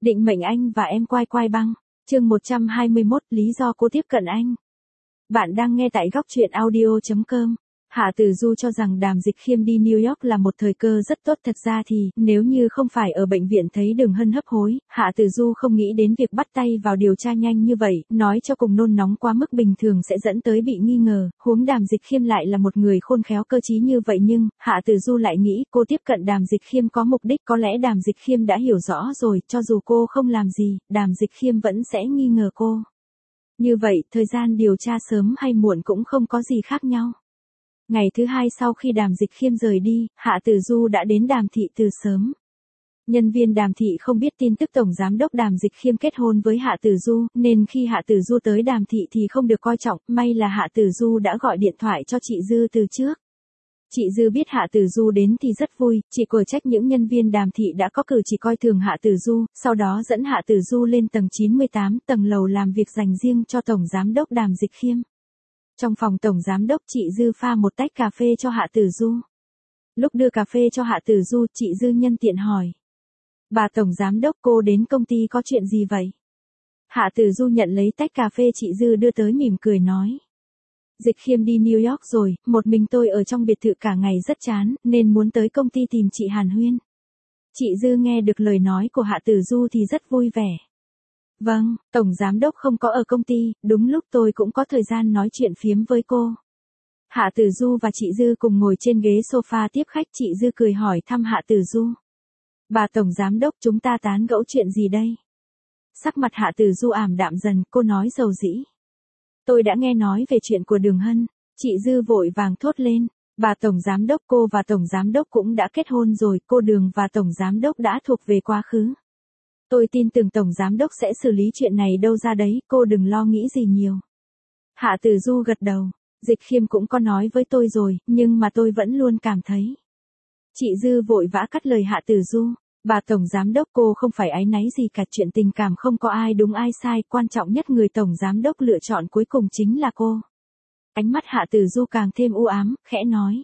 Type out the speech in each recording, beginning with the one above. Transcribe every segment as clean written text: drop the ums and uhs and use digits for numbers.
Định mệnh anh và em quai quai băng. Chương 121, lý do cô tiếp cận anh. Bạn đang nghe tại góc truyện audio.com. Hạ Tử Du cho rằng Đàm Dịch Khiêm đi New York là một thời cơ rất tốt, thật ra thì, nếu như không phải ở bệnh viện thấy Đường Hân hấp hối, Hạ Tử Du không nghĩ đến việc bắt tay vào điều tra nhanh như vậy, nói cho cùng nôn nóng quá mức bình thường sẽ dẫn tới bị nghi ngờ, huống Đàm Dịch Khiêm lại là một người khôn khéo cơ trí như vậy, nhưng, Hạ Tử Du lại nghĩ cô tiếp cận Đàm Dịch Khiêm có mục đích, có lẽ Đàm Dịch Khiêm đã hiểu rõ rồi, cho dù cô không làm gì, Đàm Dịch Khiêm vẫn sẽ nghi ngờ cô. Như vậy, thời gian điều tra sớm hay muộn cũng không có gì khác nhau. Ngày thứ hai sau khi Đàm Dịch Khiêm rời đi, Hạ Tử Du đã đến Đàm thị từ sớm. Nhân viên Đàm thị không biết tin tức Tổng Giám đốc Đàm Dịch Khiêm kết hôn với Hạ Tử Du, nên khi Hạ Tử Du tới Đàm thị thì không được coi trọng, may là Hạ Tử Du đã gọi điện thoại cho chị Dư từ trước. Chị Dư biết Hạ Tử Du đến thì rất vui, chị quở trách những nhân viên Đàm thị đã có cử chỉ coi thường Hạ Tử Du, sau đó dẫn Hạ Tử Du lên tầng 98, tầng lầu làm việc dành riêng cho Tổng Giám đốc Đàm Dịch Khiêm. Trong phòng Tổng Giám đốc, chị Dư pha một tách cà phê cho Hạ Tử Du. Lúc đưa cà phê cho Hạ Tử Du, chị Dư nhân tiện hỏi. Bà Tổng Giám đốc, cô đến công ty có chuyện gì vậy? Hạ Tử Du nhận lấy tách cà phê chị Dư đưa tới, mỉm cười nói. Dịch Khiêm đi New York rồi, một mình tôi ở trong biệt thự cả ngày rất chán, nên muốn tới công ty tìm chị hàn huyên. Chị Dư nghe được lời nói của Hạ Tử Du thì rất vui vẻ. Vâng, Tổng Giám đốc không có ở công ty, đúng lúc tôi cũng có thời gian nói chuyện phiếm với cô. Hạ Tử Du và chị Dư cùng ngồi trên ghế sofa tiếp khách, chị Dư cười hỏi thăm Hạ Tử Du. Bà Tổng Giám đốc, chúng ta tán gẫu chuyện gì đây? Sắc mặt Hạ Tử Du ảm đạm dần, cô nói dầu dĩ. Tôi đã nghe nói về chuyện của Đường Hân. Chị Dư vội vàng thốt lên. Bà Tổng Giám đốc, cô và Tổng Giám đốc cũng đã kết hôn rồi, cô Đường và Tổng Giám đốc đã thuộc về quá khứ. Tôi tin tưởng Tổng Giám đốc sẽ xử lý chuyện này đâu ra đấy, cô đừng lo nghĩ gì nhiều. Hạ Tử Du gật đầu. Dịch Khiêm cũng có nói với tôi rồi, nhưng mà tôi vẫn luôn cảm thấy. Chị Dư vội vã cắt lời Hạ Tử Du. Bà Tổng Giám đốc, cô không phải áy náy gì cả, chuyện tình cảm không có ai đúng ai sai, quan trọng nhất người Tổng Giám đốc lựa chọn cuối cùng chính là cô. Ánh mắt Hạ Tử Du càng thêm u ám, khẽ nói.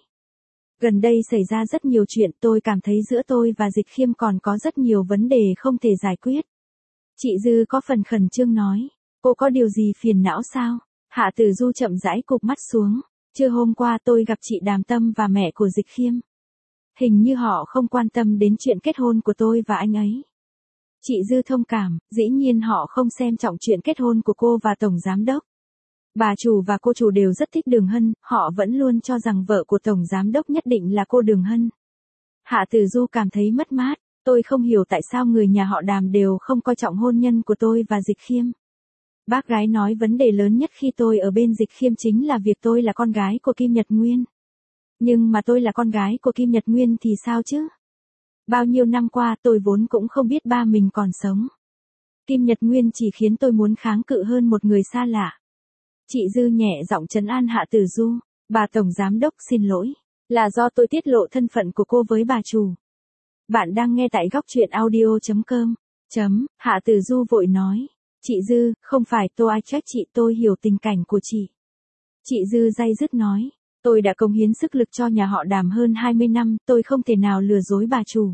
Gần đây xảy ra rất nhiều chuyện, tôi cảm thấy giữa tôi và Dịch Khiêm còn có rất nhiều vấn đề không thể giải quyết. Chị Dư có phần khẩn trương nói. Cô có điều gì phiền não sao? Hạ Tử Du chậm rãi cụp mắt xuống. Trưa hôm qua tôi gặp chị Đàm Tâm và mẹ của Dịch Khiêm. Hình như họ không quan tâm đến chuyện kết hôn của tôi và anh ấy. Chị Dư thông cảm, dĩ nhiên họ không xem trọng chuyện kết hôn của cô và Tổng Giám đốc. Bà chủ và cô chủ đều rất thích Đường Hân, họ vẫn luôn cho rằng vợ của Tổng Giám đốc nhất định là cô Đường Hân. Hạ Tử Du cảm thấy mất mát, tôi không hiểu tại sao người nhà họ Đàm đều không coi trọng hôn nhân của tôi và Dịch Khiêm. Bác gái nói vấn đề lớn nhất khi tôi ở bên Dịch Khiêm chính là việc tôi là con gái của Kim Nhật Nguyên. Nhưng mà tôi là con gái của Kim Nhật Nguyên thì sao chứ? Bao nhiêu năm qua tôi vốn cũng không biết ba mình còn sống. Kim Nhật Nguyên chỉ khiến tôi muốn kháng cự hơn một người xa lạ. Chị Dư nhẹ giọng trấn an Hạ Tử Du. Bà Tổng Giám đốc, xin lỗi. Là do tôi tiết lộ thân phận của cô với bà chủ. Bạn đang nghe tại góc truyện audio.com. Hạ Tử Du vội nói. Chị Dư, không phải tôi ai trách chị, tôi hiểu tình cảnh của chị. Chị Dư day dứt nói. Tôi đã cống hiến sức lực cho nhà họ Đàm hơn 20 năm, tôi không thể nào lừa dối bà chủ.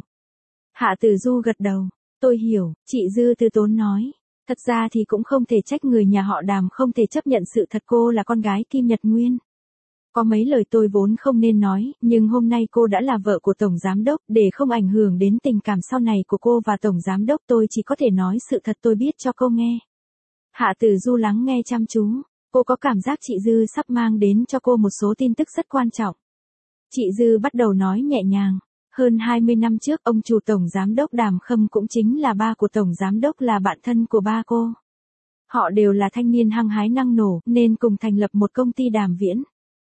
Hạ Tử Du gật đầu. Tôi hiểu, chị Dư từ tốn nói. Thật ra thì cũng không thể trách người nhà họ Đàm không thể chấp nhận sự thật cô là con gái Kim Nhật Nguyên. Có mấy lời tôi vốn không nên nói, nhưng hôm nay cô đã là vợ của Tổng Giám đốc, để không ảnh hưởng đến tình cảm sau này của cô và Tổng Giám đốc, tôi chỉ có thể nói sự thật tôi biết cho cô nghe. Hạ Tử Du lắng nghe chăm chú. Cô có cảm giác chị Dư sắp mang đến cho cô một số tin tức rất quan trọng. Chị Dư bắt đầu nói nhẹ nhàng. Hơn 20 năm trước, ông chủ Tổng Giám đốc Đàm Khâm cũng chính là ba của Tổng Giám đốc là bạn thân của ba cô. Họ đều là thanh niên hăng hái năng nổ, nên cùng thành lập một công ty Đàm Viễn.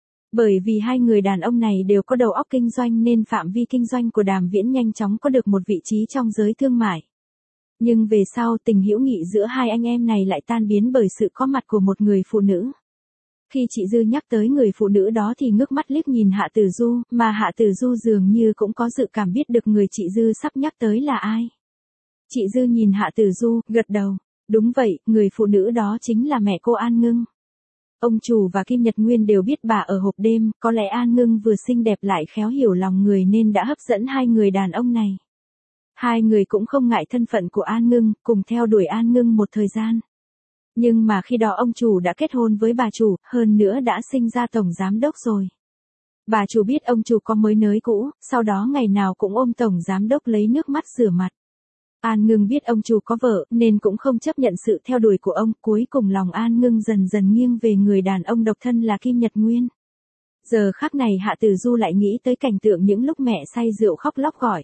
Bởi vì hai người đàn ông này đều có đầu óc kinh doanh nên phạm vi kinh doanh của Đàm Viễn nhanh chóng có được một vị trí trong giới thương mại. Nhưng về sau tình hữu nghị giữa hai anh em này lại tan biến bởi sự có mặt của một người phụ nữ. Khi chị Dư nhắc tới người phụ nữ đó thì ngước mắt liếc nhìn Hạ Tử Du, mà Hạ Tử Du dường như cũng có dự cảm biết được người chị Dư sắp nhắc tới là ai. Chị Dư nhìn Hạ Tử Du, gật đầu. Đúng vậy, người phụ nữ đó chính là mẹ cô An Ngưng. Ông chủ và Kim Nhật Nguyên đều biết bà ở hộp đêm, có lẽ An Ngưng vừa xinh đẹp lại khéo hiểu lòng người nên đã hấp dẫn hai người đàn ông này. Hai người cũng không ngại thân phận của An Ngưng, cùng theo đuổi An Ngưng một thời gian. Nhưng mà khi đó ông chủ đã kết hôn với bà chủ, hơn nữa đã sinh ra tổng giám đốc rồi. Bà chủ biết ông chủ có mới nới cũ, sau đó ngày nào cũng ôm tổng giám đốc lấy nước mắt rửa mặt. An Ngưng biết ông chủ có vợ, nên cũng không chấp nhận sự theo đuổi của ông, cuối cùng lòng An Ngưng dần dần nghiêng về người đàn ông độc thân là Kim Nhật Nguyên. Giờ khắc này Hạ Tử Du lại nghĩ tới cảnh tượng những lúc mẹ say rượu khóc lóc gọi.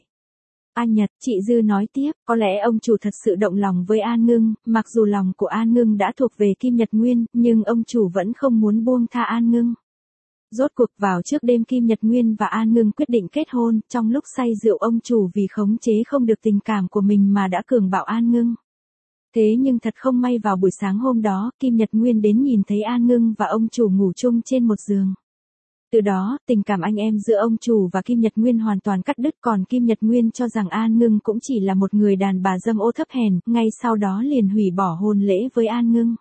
An Nhật, chị Dư nói tiếp, có lẽ ông chủ thật sự động lòng với An Ngưng, mặc dù lòng của An Ngưng đã thuộc về Kim Nhật Nguyên, nhưng ông chủ vẫn không muốn buông tha An Ngưng. Rốt cuộc vào trước đêm Kim Nhật Nguyên và An Ngưng quyết định kết hôn, trong lúc say rượu ông chủ vì khống chế không được tình cảm của mình mà đã cường bạo An Ngưng. Thế nhưng thật không may vào buổi sáng hôm đó, Kim Nhật Nguyên đến nhìn thấy An Ngưng và ông chủ ngủ chung trên một giường. Từ đó, tình cảm anh em giữa ông chủ và Kim Nhật Nguyên hoàn toàn cắt đứt, còn Kim Nhật Nguyên cho rằng An Ngưng cũng chỉ là một người đàn bà dâm ô thấp hèn, ngay sau đó liền hủy bỏ hôn lễ với An Ngưng.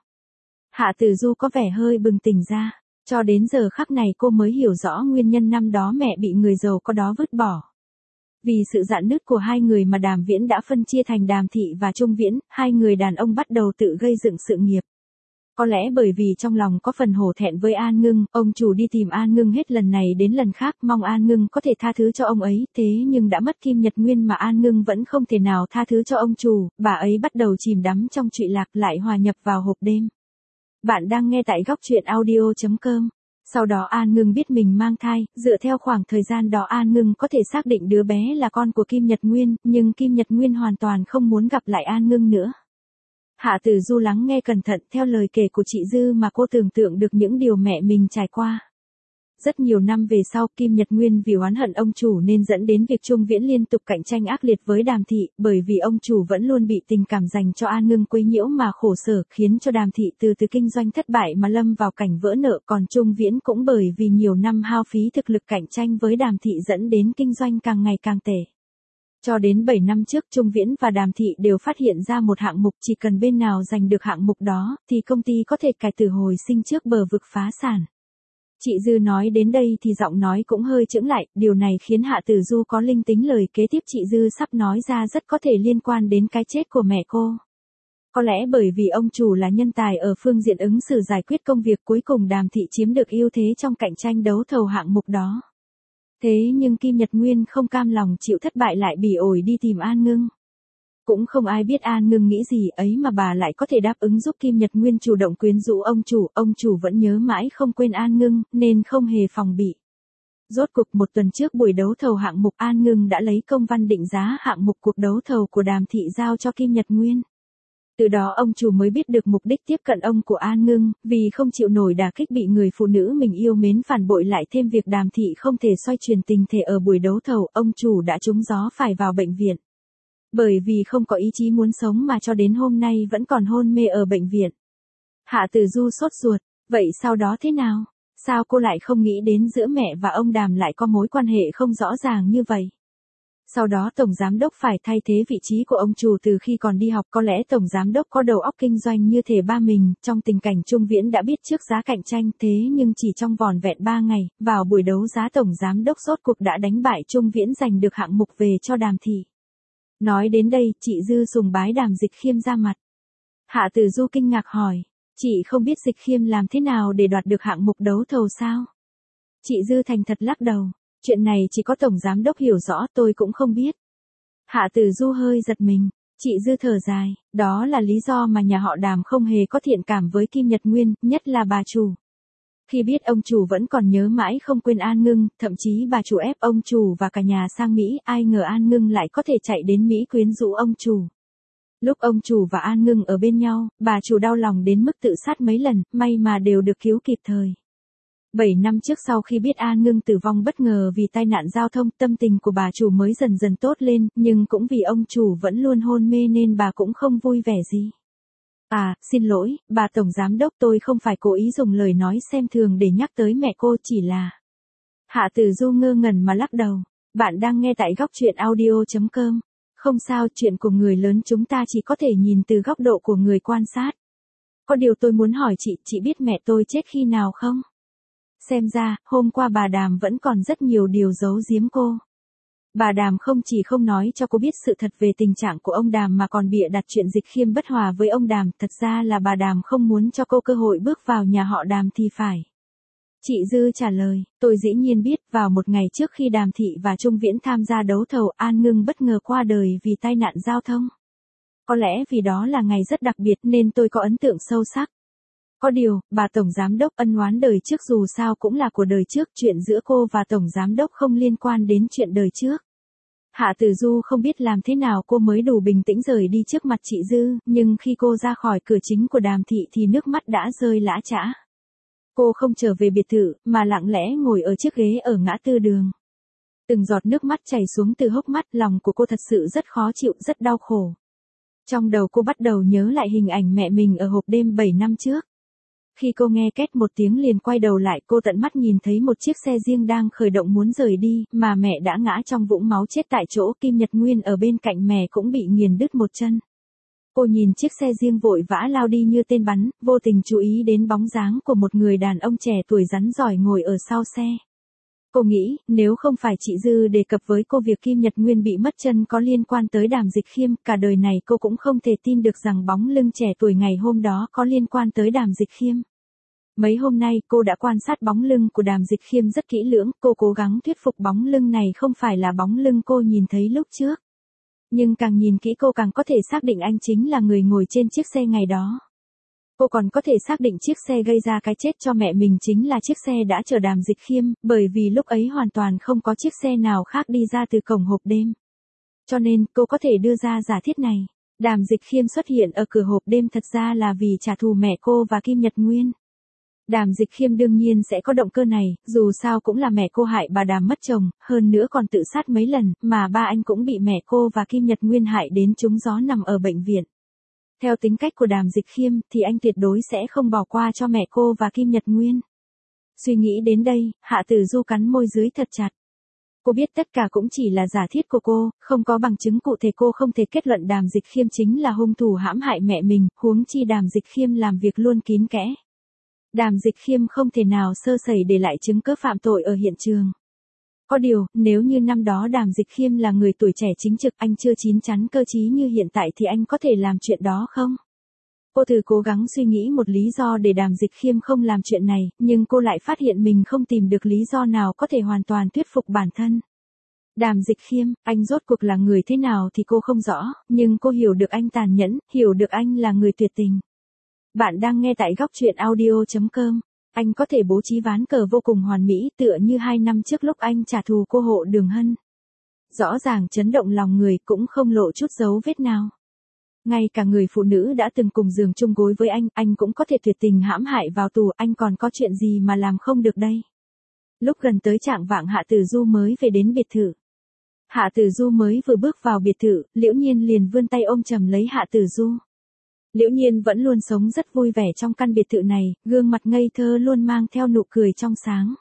Hạ Tử Du có vẻ hơi bừng tỉnh ra, cho đến giờ khắc này cô mới hiểu rõ nguyên nhân năm đó mẹ bị người giàu có đó vứt bỏ. Vì sự rạn nứt của hai người mà Đàm Viễn đã phân chia thành Đàm Thị và Trung Viễn, hai người đàn ông bắt đầu tự gây dựng sự nghiệp. Có lẽ bởi vì trong lòng có phần hổ thẹn với An Ngưng, ông chủ đi tìm An Ngưng hết lần này đến lần khác, mong An Ngưng có thể tha thứ cho ông ấy, thế nhưng đã mất Kim Nhật Nguyên mà An Ngưng vẫn không thể nào tha thứ cho ông chủ, bà ấy bắt đầu chìm đắm trong trụy lạc lại hòa nhập vào hộp đêm. Bạn đang nghe tại góc truyện audio.com. Sau đó An Ngưng biết mình mang thai, dựa theo khoảng thời gian đó An Ngưng có thể xác định đứa bé là con của Kim Nhật Nguyên, nhưng Kim Nhật Nguyên hoàn toàn không muốn gặp lại An Ngưng nữa. Hạ Tử Du lắng nghe cẩn thận theo lời kể của chị Dư mà cô tưởng tượng được những điều mẹ mình trải qua. Rất nhiều năm về sau, Kim Nhật Nguyên vì oán hận ông chủ nên dẫn đến việc Trung Viễn liên tục cạnh tranh ác liệt với Đàm Thị, bởi vì ông chủ vẫn luôn bị tình cảm dành cho An Ngưng quấy nhiễu mà khổ sở, khiến cho Đàm Thị từ kinh doanh thất bại mà lâm vào cảnh vỡ nợ, còn Trung Viễn cũng bởi vì nhiều năm hao phí thực lực cạnh tranh với Đàm Thị dẫn đến kinh doanh càng ngày càng tệ. Cho đến 7 năm trước Trung Viễn và Đàm Thị đều phát hiện ra một hạng mục, chỉ cần bên nào giành được hạng mục đó, thì công ty có thể cải tử hồi sinh trước bờ vực phá sản. Chị Dư nói đến đây thì giọng nói cũng hơi chững lại, điều này khiến Hạ Tử Du có linh tính lời kế tiếp chị Dư sắp nói ra rất có thể liên quan đến cái chết của mẹ cô. Có lẽ bởi vì ông chủ là nhân tài ở phương diện ứng xử giải quyết công việc, cuối cùng Đàm Thị chiếm được ưu thế trong cạnh tranh đấu thầu hạng mục đó. Thế nhưng Kim Nhật Nguyên không cam lòng chịu thất bại lại bỉ ổi đi tìm An Ngưng. Cũng không ai biết An Ngưng nghĩ gì ấy mà bà lại có thể đáp ứng giúp Kim Nhật Nguyên chủ động quyến rũ ông chủ vẫn nhớ mãi không quên An Ngưng, nên không hề phòng bị. Rốt cuộc một tuần trước buổi đấu thầu hạng mục, An Ngưng đã lấy công văn định giá hạng mục cuộc đấu thầu của Đàm Thị giao cho Kim Nhật Nguyên. Từ đó ông chủ mới biết được mục đích tiếp cận ông của An Ngưng, vì không chịu nổi đả kích bị người phụ nữ mình yêu mến phản bội, lại thêm việc Đàm Thị không thể xoay chuyển tình thể ở buổi đấu thầu, ông chủ đã trúng gió phải vào bệnh viện. Bởi vì không có ý chí muốn sống mà cho đến hôm nay vẫn còn hôn mê ở bệnh viện. Hạ Tử Du sốt ruột, vậy sau đó thế nào? Sao cô lại không nghĩ đến giữa mẹ và ông Đàm lại có mối quan hệ không rõ ràng như vậy? Sau đó Tổng Giám Đốc phải thay thế vị trí của ông chủ từ khi còn đi học, có lẽ Tổng Giám Đốc có đầu óc kinh doanh như thể ba mình, trong tình cảnh Trung Viễn đã biết trước giá cạnh tranh, thế nhưng chỉ trong vỏn vẹn 3 ngày, vào buổi đấu giá Tổng Giám Đốc rốt cuộc đã đánh bại Trung Viễn giành được hạng mục về cho Đàm Thị. Nói đến đây, chị Dư sùng bái Đàm Dịch Khiêm ra mặt. Hạ Tử Du kinh ngạc hỏi, chị không biết Dịch Khiêm làm thế nào để đoạt được hạng mục đấu thầu sao? Chị Dư thành thật lắc đầu. Chuyện này chỉ có Tổng Giám Đốc hiểu rõ, tôi cũng không biết. Hạ Tử Du hơi giật mình, chị Dư thở dài, đó là lý do mà nhà họ Đàm không hề có thiện cảm với Kim Nhật Nguyên, nhất là bà chủ. Khi biết ông chủ vẫn còn nhớ mãi không quên An Ngưng, thậm chí bà chủ ép ông chủ và cả nhà sang Mỹ, ai ngờ An Ngưng lại có thể chạy đến Mỹ quyến rũ ông chủ. Lúc ông chủ và An Ngưng ở bên nhau, bà chủ đau lòng đến mức tự sát mấy lần, may mà đều được cứu kịp thời. 7 năm trước sau khi biết An Ngưng tử vong bất ngờ vì tai nạn giao thông, tâm tình của bà chủ mới dần dần tốt lên, nhưng cũng vì ông chủ vẫn luôn hôn mê nên bà cũng không vui vẻ gì. À, xin lỗi, bà Tổng Giám Đốc, tôi không phải cố ý dùng lời nói xem thường để nhắc tới mẹ cô, chỉ là... Hạ Tử Du ngơ ngẩn mà lắc đầu. Bạn đang nghe tại góc truyện audio.com. Không sao, chuyện của người lớn chúng ta chỉ có thể nhìn từ góc độ của người quan sát. Có điều tôi muốn hỏi chị biết mẹ tôi chết khi nào không? Xem ra, hôm qua bà Đàm vẫn còn rất nhiều điều giấu giếm cô. Bà Đàm không chỉ không nói cho cô biết sự thật về tình trạng của ông Đàm mà còn bịa đặt chuyện Dịch Khiêm bất hòa với ông Đàm, thật ra là bà Đàm không muốn cho cô cơ hội bước vào nhà họ Đàm thì phải. Chị Dư trả lời, tôi dĩ nhiên biết, vào một ngày trước khi Đàm Thị và Trung Viễn tham gia đấu thầu, An Ngưng bất ngờ qua đời vì tai nạn giao thông. Có lẽ vì đó là ngày rất đặc biệt nên tôi có ấn tượng sâu sắc. Có điều, bà Tổng Giám Đốc ân oán đời trước dù sao cũng là của đời trước, chuyện giữa cô và Tổng Giám Đốc không liên quan đến chuyện đời trước. Hạ Tử Du không biết làm thế nào cô mới đủ bình tĩnh rời đi trước mặt chị Dư, nhưng khi cô ra khỏi cửa chính của Đàm Thị thì nước mắt đã rơi lã chã. Cô không trở về biệt thự, mà lặng lẽ ngồi ở chiếc ghế ở ngã tư đường. Từng giọt nước mắt chảy xuống từ hốc mắt, lòng của cô thật sự rất khó chịu, rất đau khổ. Trong đầu cô bắt đầu nhớ lại hình ảnh mẹ mình ở hộp đêm 7 năm trước. Khi cô nghe két một tiếng liền quay đầu lại, cô tận mắt nhìn thấy một chiếc xe riêng đang khởi động muốn rời đi, mà mẹ đã ngã trong vũng máu chết tại chỗ, Kim Nhật Nguyên ở bên cạnh mẹ cũng bị nghiền đứt một chân. Cô nhìn chiếc xe riêng vội vã lao đi như tên bắn, vô tình chú ý đến bóng dáng của một người đàn ông trẻ tuổi rắn giỏi ngồi ở sau xe. Cô nghĩ, nếu không phải chị Dư đề cập với cô việc Kim Nhật Nguyên bị mất chân có liên quan tới Đàm Dịch Khiêm, cả đời này cô cũng không thể tin được rằng bóng lưng trẻ tuổi ngày hôm đó có liên quan tới Đàm Dịch Khiêm. Mấy hôm nay cô đã quan sát bóng lưng của Đàm Dịch Khiêm rất kỹ lưỡng, cô cố gắng thuyết phục bóng lưng này không phải là bóng lưng cô nhìn thấy lúc trước. Nhưng càng nhìn kỹ cô càng có thể xác định anh chính là người ngồi trên chiếc xe ngày đó. Cô còn có thể xác định chiếc xe gây ra cái chết cho mẹ mình chính là chiếc xe đã chở Đàm Dịch Khiêm, bởi vì lúc ấy hoàn toàn không có chiếc xe nào khác đi ra từ cổng hộp đêm. Cho nên, cô có thể đưa ra giả thiết này. Đàm Dịch Khiêm xuất hiện ở cửa hộp đêm thật ra là vì trả thù mẹ cô và Kim Nhật Nguyên. Đàm Dịch Khiêm đương nhiên sẽ có động cơ này, dù sao cũng là mẹ cô hại bà Đàm mất chồng, hơn nữa còn tự sát mấy lần, mà ba anh cũng bị mẹ cô và Kim Nhật Nguyên hại đến trúng gió nằm ở bệnh viện. Theo tính cách của Đàm Dịch Khiêm thì anh tuyệt đối sẽ không bỏ qua cho mẹ cô và Kim Nhật Nguyên. Suy nghĩ đến đây, Hạ Tử Du cắn môi dưới thật chặt. Cô biết tất cả cũng chỉ là giả thiết của cô, không có bằng chứng cụ thể, cô không thể kết luận Đàm Dịch Khiêm chính là hung thủ hãm hại mẹ mình, huống chi Đàm Dịch Khiêm làm việc luôn kín kẽ. Đàm Dịch Khiêm không thể nào sơ sẩy để lại chứng cứ phạm tội ở hiện trường. Có điều, nếu như năm đó Đàm Dịch Khiêm là người tuổi trẻ chính trực, anh chưa chín chắn cơ trí như hiện tại thì anh có thể làm chuyện đó không? Cô thử cố gắng suy nghĩ một lý do để Đàm Dịch Khiêm không làm chuyện này, nhưng cô lại phát hiện mình không tìm được lý do nào có thể hoàn toàn thuyết phục bản thân. Đàm Dịch Khiêm, anh rốt cuộc là người thế nào thì cô không rõ, nhưng cô hiểu được anh tàn nhẫn, hiểu được anh là người tuyệt tình. Bạn đang nghe tại góc truyện audio.com. Anh có thể bố trí ván cờ vô cùng hoàn mỹ, tựa như 2 năm trước lúc anh trả thù cô Hộ Đường Hân. Rõ ràng chấn động lòng người, cũng không lộ chút dấu vết nào. Ngay cả người phụ nữ đã từng cùng giường chung gối với anh cũng có thể tuyệt tình hãm hại vào tù, anh còn có chuyện gì mà làm không được đây? Lúc gần tới chạng vạng Hạ Tử Du mới về đến biệt thự. Hạ Tử Du mới vừa bước vào biệt thự, Liễu Nhiên liền vươn tay ôm chầm lấy Hạ Tử Du. Liễu Nhiên vẫn luôn sống rất vui vẻ trong căn biệt thự này, gương mặt ngây thơ luôn mang theo nụ cười trong sáng.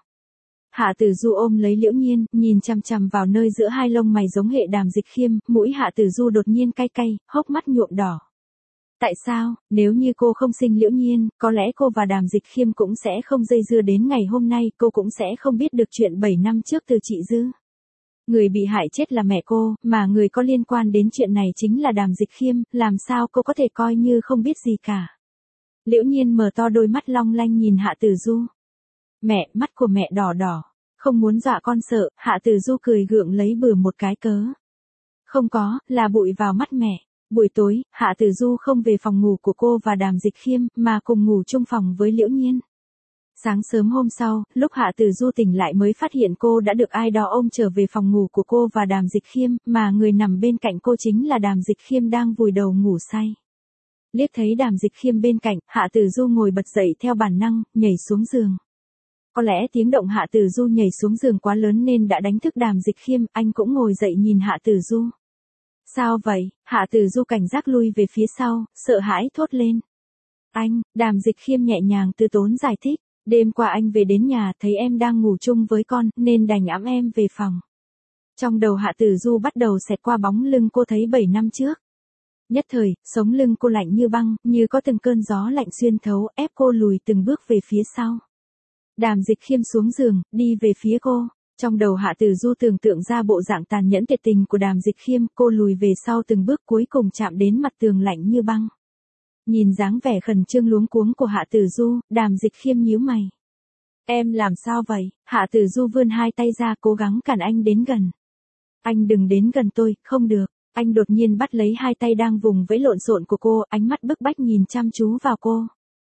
Hạ Tử Du ôm lấy Liễu Nhiên, nhìn chằm chằm vào nơi giữa hai lông mày giống hệ Đàm Dịch Khiêm, mũi Hạ Tử Du đột nhiên cay cay, hốc mắt nhuộm đỏ. Tại sao, nếu như cô không sinh Liễu Nhiên, có lẽ cô và Đàm Dịch Khiêm cũng sẽ không dây dưa đến ngày hôm nay, cô cũng sẽ không biết được chuyện 7 năm trước từ chị Dư. Người bị hại chết là mẹ cô, mà người có liên quan đến chuyện này chính là Đàm Dịch Khiêm, làm sao cô có thể coi như không biết gì cả. Liễu Nhiên mở to đôi mắt long lanh nhìn Hạ Tử Du. Mẹ, mắt của mẹ đỏ đỏ, không muốn dọa con sợ, Hạ Tử Du cười gượng lấy bừa một cái cớ. Không có, là bụi vào mắt mẹ. Buổi tối, Hạ Tử Du không về phòng ngủ của cô và Đàm Dịch Khiêm, mà cùng ngủ chung phòng với Liễu Nhiên. Sáng sớm hôm sau, lúc Hạ Tử Du tỉnh lại mới phát hiện cô đã được ai đó ôm trở về phòng ngủ của cô và Đàm Dịch Khiêm, mà người nằm bên cạnh cô chính là Đàm Dịch Khiêm đang vùi đầu ngủ say. Liếc thấy Đàm Dịch Khiêm bên cạnh, Hạ Tử Du ngồi bật dậy theo bản năng, nhảy xuống giường. Có lẽ tiếng động Hạ Tử Du nhảy xuống giường quá lớn nên đã đánh thức Đàm Dịch Khiêm, anh cũng ngồi dậy nhìn Hạ Tử Du. Sao vậy? Hạ Tử Du cảnh giác lui về phía sau, sợ hãi thốt lên. Anh, Đàm Dịch Khiêm nhẹ nhàng từ tốn giải thích. Đêm qua anh về đến nhà thấy em đang ngủ chung với con, nên đành ẵm em về phòng. Trong đầu Hạ Tử Du bắt đầu xẹt qua bóng lưng cô thấy 7 năm trước. Nhất thời, sống lưng cô lạnh như băng, như có từng cơn gió lạnh xuyên thấu, ép cô lùi từng bước về phía sau. Đàm Dịch Khiêm xuống giường, đi về phía cô. Trong đầu Hạ Tử Du tưởng tượng ra bộ dạng tàn nhẫn tuyệt tình của Đàm Dịch Khiêm, cô lùi về sau từng bước cuối cùng chạm đến mặt tường lạnh như băng. Nhìn dáng vẻ khẩn trương luống cuống của Hạ Tử Du, Đàm Dịch Khiêm nhíu mày. Em làm sao vậy? Hạ Tử Du vươn hai tay ra cố gắng cản anh đến gần. Anh đừng đến gần tôi, không được. Anh đột nhiên bắt lấy hai tay đang vùng vẫy lộn xộn của cô, ánh mắt bức bách nhìn chăm chú vào cô.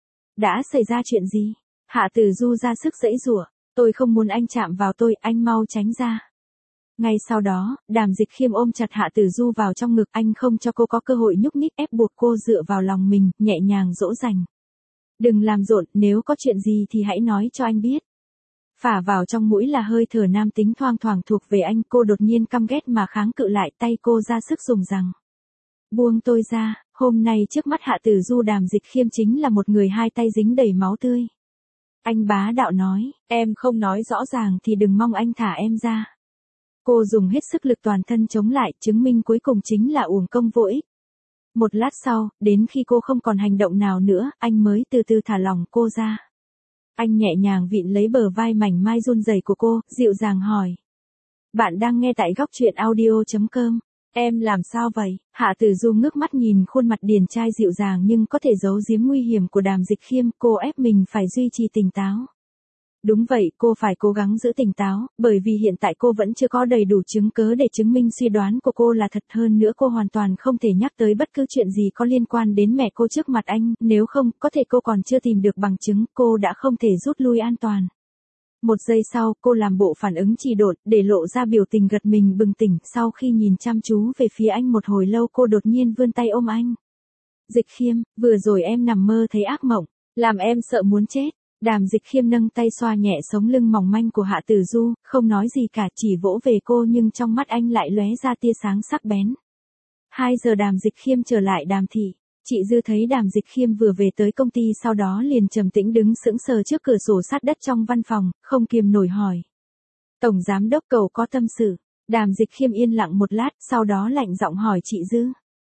Đã xảy ra chuyện gì? Hạ Tử Du ra sức giãy giụa. Tôi không muốn anh chạm vào tôi, anh mau tránh ra. Ngay sau đó, Đàm Dịch Khiêm ôm chặt Hạ Tử Du vào trong ngực, anh không cho cô có cơ hội nhúc nhích, ép buộc cô dựa vào lòng mình, nhẹ nhàng dỗ dành. Đừng làm rộn, nếu có chuyện gì thì hãy nói cho anh biết. Phả vào trong mũi là hơi thở nam tính thoang thoảng thuộc về anh, cô đột nhiên căm ghét mà kháng cự lại, tay cô ra sức dùng rằng. Buông tôi ra, hôm nay trước mắt Hạ Tử Du Đàm Dịch Khiêm chính là một người hai tay dính đầy máu tươi. Anh bá đạo nói, em không nói rõ ràng thì đừng mong anh thả em ra. Cô dùng hết sức lực toàn thân chống lại, chứng minh cuối cùng chính là uổng công vô ích. Một lát sau, đến khi cô không còn hành động nào nữa, anh mới từ từ thả lỏng cô ra. Anh nhẹ nhàng vịn lấy bờ vai mảnh mai run rẩy của cô, dịu dàng hỏi. Bạn đang nghe tại góc truyện audio.com. Em làm sao vậy? Hạ Tử Du ngước mắt nhìn khuôn mặt điển trai dịu dàng nhưng có thể giấu giếm nguy hiểm của Đàm Dịch Khiêm, cô ép mình phải duy trì tỉnh táo. Đúng vậy, cô phải cố gắng giữ tỉnh táo, bởi vì hiện tại cô vẫn chưa có đầy đủ chứng cớ để chứng minh suy đoán của cô là thật, hơn nữa cô hoàn toàn không thể nhắc tới bất cứ chuyện gì có liên quan đến mẹ cô trước mặt anh, nếu không, có thể cô còn chưa tìm được bằng chứng, cô đã không thể rút lui an toàn. Một giây sau, cô làm bộ phản ứng trì độn, để lộ ra biểu tình gật mình bừng tỉnh, sau khi nhìn chăm chú về phía anh một hồi lâu cô đột nhiên vươn tay ôm anh. Dịch Khiêm, vừa rồi em nằm mơ thấy ác mộng, làm em sợ muốn chết. Đàm Dịch Khiêm nâng tay xoa nhẹ sống lưng mỏng manh của Hạ Tử Du, không nói gì cả, chỉ vỗ về cô nhưng trong mắt anh lại lóe ra tia sáng sắc bén. 2 giờ Đàm Dịch Khiêm trở lại Đàm thị. Chị Dư thấy Đàm Dịch Khiêm vừa về tới công ty sau đó liền trầm tĩnh đứng sững sờ trước cửa sổ sát đất trong văn phòng, không kiềm nổi hỏi. Tổng giám đốc Cầu có tâm sự. Đàm Dịch Khiêm yên lặng một lát, sau đó lạnh giọng hỏi chị Dư.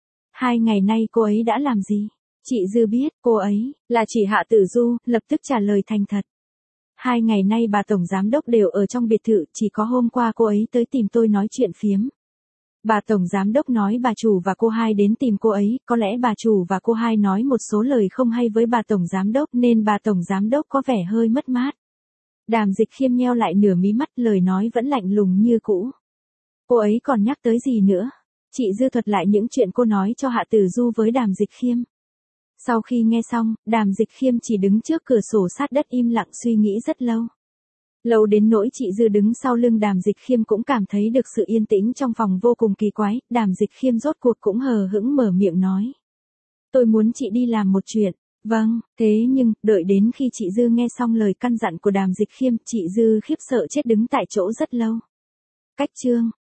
2 ngày nay cô ấy đã làm gì? Chị Dư biết, cô ấy, là chỉ Hạ Tử Du, lập tức trả lời thành thật. 2 ngày nay bà Tổng Giám Đốc đều ở trong biệt thự, chỉ có hôm qua cô ấy tới tìm tôi nói chuyện phiếm. Bà Tổng Giám Đốc nói bà chủ và cô hai đến tìm cô ấy, có lẽ bà chủ và cô hai nói một số lời không hay với bà Tổng Giám Đốc nên bà Tổng Giám Đốc có vẻ hơi mất mát. Đàm Dịch Khiêm nheo lại nửa mí mắt, lời nói vẫn lạnh lùng như cũ. Cô ấy còn nhắc tới gì nữa? Chị Dư thuật lại những chuyện cô nói cho Hạ Tử Du với Đàm Dịch Khiêm. Sau khi nghe xong, Đàm Dịch Khiêm chỉ đứng trước cửa sổ sát đất im lặng suy nghĩ rất lâu. Lâu đến nỗi chị Dư đứng sau lưng Đàm Dịch Khiêm cũng cảm thấy được sự yên tĩnh trong phòng vô cùng kỳ quái, Đàm Dịch Khiêm rốt cuộc cũng hờ hững mở miệng nói. Tôi muốn chị đi làm một chuyện. Vâng, thế nhưng, đợi đến khi chị Dư nghe xong lời căn dặn của Đàm Dịch Khiêm, chị Dư khiếp sợ chết đứng tại chỗ rất lâu. Cách chương